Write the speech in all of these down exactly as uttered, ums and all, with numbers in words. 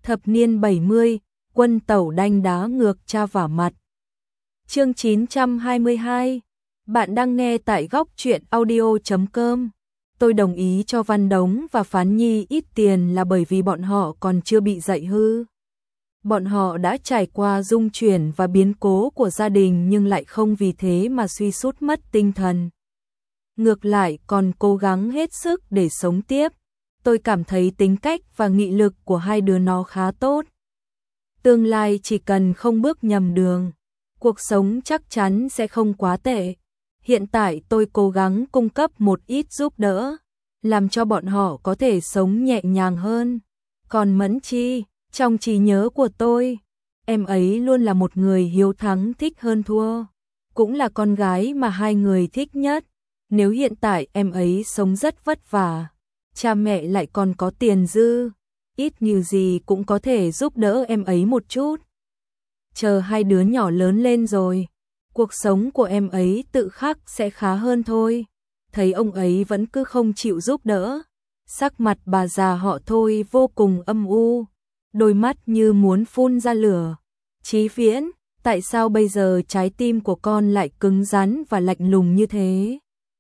Thập niên bảy mươi, quân tẩu đanh đá ngược cha vả mặt. Chương chín trăm hai mươi hai. Bạn đang nghe tại góc truyện audio chấm com. Tôi đồng ý cho Văn Đống và Phán Nhi ít tiền là bởi vì bọn họ còn chưa bị dạy hư. Bọn họ đã trải qua dung chuyển và biến cố của gia đình nhưng lại không vì thế mà suy sút mất tinh thần. Ngược lại còn cố gắng hết sức để sống tiếp. Tôi cảm thấy tính cách và nghị lực của hai đứa nó khá tốt. Tương lai chỉ cần không bước nhầm đường, cuộc sống chắc chắn sẽ không quá tệ. Hiện tại tôi cố gắng cung cấp một ít giúp đỡ, làm cho bọn họ có thể sống nhẹ nhàng hơn. Còn Mẫn Chi, trong trí nhớ của tôi, em ấy luôn là một người hiếu thắng thích hơn thua. Cũng là con gái mà hai người thích nhất. Nếu hiện tại em ấy sống rất vất vả, cha mẹ lại còn có tiền dư, ít nhiều gì cũng có thể giúp đỡ em ấy một chút. Chờ hai đứa nhỏ lớn lên rồi, cuộc sống của em ấy tự khắc sẽ khá hơn thôi. Thấy ông ấy vẫn cứ không chịu giúp đỡ, sắc mặt bà già họ Thôi vô cùng âm u, đôi mắt như muốn phun ra lửa. Chí Viễn, tại sao bây giờ trái tim của con lại cứng rắn và lạnh lùng như thế?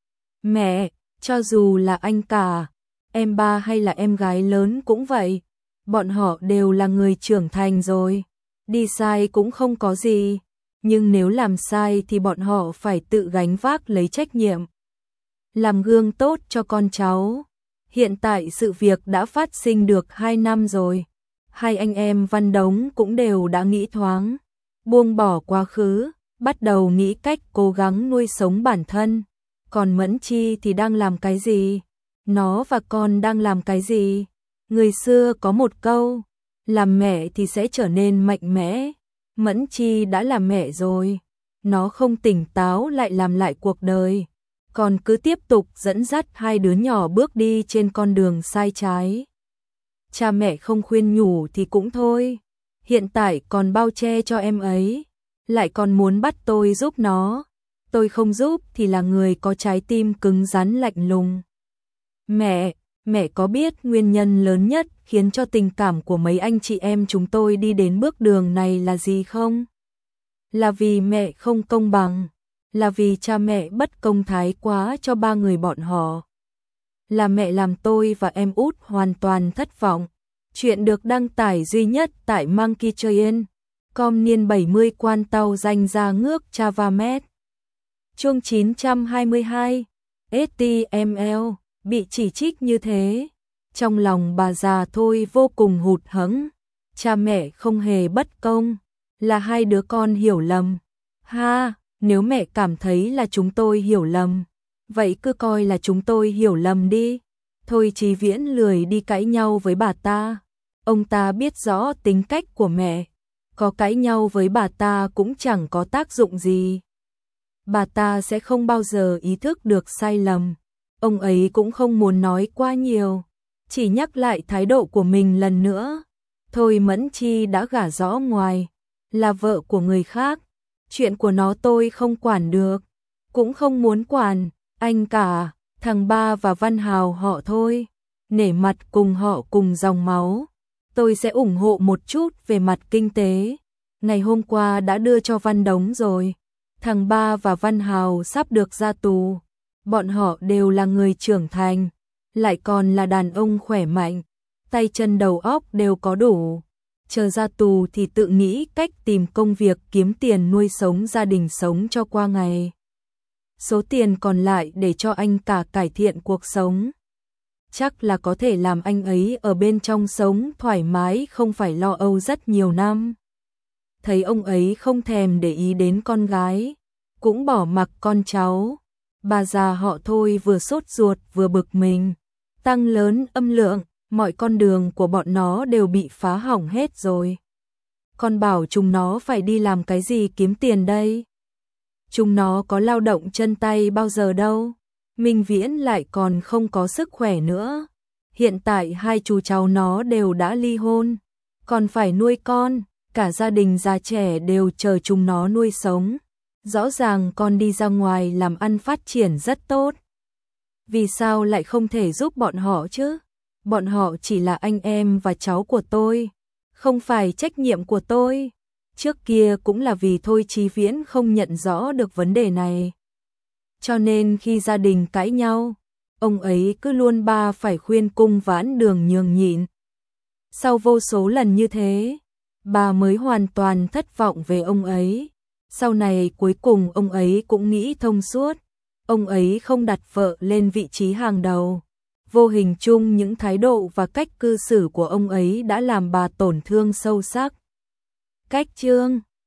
Mẹ, cho dù là anh cả, em ba hay là em gái lớn cũng vậy, bọn họ đều là người trưởng thành rồi, đi sai cũng không có gì, nhưng nếu làm sai thì bọn họ phải tự gánh vác lấy trách nhiệm. Làm gương tốt cho con cháu. Hiện tại sự việc đã phát sinh được hai năm rồi, hai anh em Văn Đống cũng đều đã nghĩ thoáng, buông bỏ quá khứ, bắt đầu nghĩ cách cố gắng nuôi sống bản thân. Còn Mẫn Chi thì đang làm cái gì? Nó và con đang làm cái gì? Người xưa có một câu, làm mẹ thì sẽ trở nên mạnh mẽ. Mẫn Chi đã là mẹ rồi, nó không tỉnh táo lại làm lại cuộc đời, còn cứ tiếp tục dẫn dắt hai đứa nhỏ bước đi trên con đường sai trái. Cha mẹ không khuyên nhủ thì cũng thôi, hiện tại còn bao che cho em ấy, lại còn muốn bắt tôi giúp nó. Tôi không giúp thì là người có trái tim cứng rắn lạnh lùng. Mẹ, mẹ có biết nguyên nhân lớn nhất khiến cho tình cảm của mấy anh chị em chúng tôi đi đến bước đường này là gì không? Là vì mẹ không công bằng, là vì cha mẹ bất công thái quá cho ba người bọn họ. Là mẹ làm tôi và em út hoàn toàn thất vọng. Chuyện được đăng tải duy nhất tại Monkey Train. Com niên bảy mươi quan tàu danh ra ngước Chavamet. Chương chín trăm hai mươi hai. ét tê em lờ bị chỉ trích như thế, trong lòng bà già Thôi vô cùng hụt hẫng. Cha mẹ không hề bất công, là hai đứa con hiểu lầm. Ha, nếu mẹ cảm thấy là chúng tôi hiểu lầm, vậy cứ coi là chúng tôi hiểu lầm đi. Thôi Chí Viễn lười đi cãi nhau với bà ta. Ông ta biết rõ tính cách của mẹ, có cãi nhau với bà ta cũng chẳng có tác dụng gì. Bà ta sẽ không bao giờ ý thức được sai lầm. Ông ấy cũng không muốn nói quá nhiều, chỉ nhắc lại thái độ của mình lần nữa. Thôi Mẫn Chi đã gả rõ ngoài, là vợ của người khác. Chuyện của nó tôi không quản được, cũng không muốn quản. Anh cả, thằng Ba và Văn Hào họ Thôi, nể mặt cùng họ cùng dòng máu, tôi sẽ ủng hộ một chút về mặt kinh tế. Ngày hôm qua đã đưa cho Văn Đống rồi. Thằng Ba và Văn Hào sắp được ra tù. Bọn họ đều là người trưởng thành, lại còn là đàn ông khỏe mạnh, tay chân đầu óc đều có đủ. Chờ ra tù thì tự nghĩ cách tìm công việc kiếm tiền nuôi sống gia đình sống cho qua ngày. Số tiền còn lại để cho anh cả cải thiện cuộc sống. Chắc là có thể làm anh ấy ở bên trong sống thoải mái, không phải lo âu rất nhiều năm. Thấy ông ấy không thèm để ý đến con gái, cũng bỏ mặc con cháu. Bà già họ Thôi vừa sốt ruột vừa bực mình, tăng lớn âm lượng, mọi con đường của bọn nó đều bị phá hỏng hết rồi. Con bảo chúng nó phải đi làm cái gì kiếm tiền đây? Chúng nó có lao động chân tay bao giờ đâu. Minh Viễn lại còn không có sức khỏe nữa. Hiện tại hai chú cháu nó đều đã ly hôn, còn phải nuôi con, cả gia đình già trẻ đều chờ chúng nó nuôi sống. Rõ ràng con đi ra ngoài làm ăn phát triển rất tốt. Vì sao lại không thể giúp bọn họ chứ? Bọn họ chỉ là anh em và cháu của tôi, Không phải trách nhiệm của tôi. Trước kia cũng là vì Thôi Chí Viễn không nhận rõ được vấn đề này. Cho nên khi gia đình cãi nhau, ông ấy cứ luôn ba phải khuyên Cung Vãn Đường nhường nhịn. Sau vô số lần như thế, bà mới hoàn toàn thất vọng về ông ấy. Sau này cuối cùng ông ấy cũng nghĩ thông suốt. Ông ấy không đặt vợ lên vị trí hàng đầu. Vô hình chung những thái độ và cách cư xử của ông ấy đã làm bà tổn thương sâu sắc. Cách chương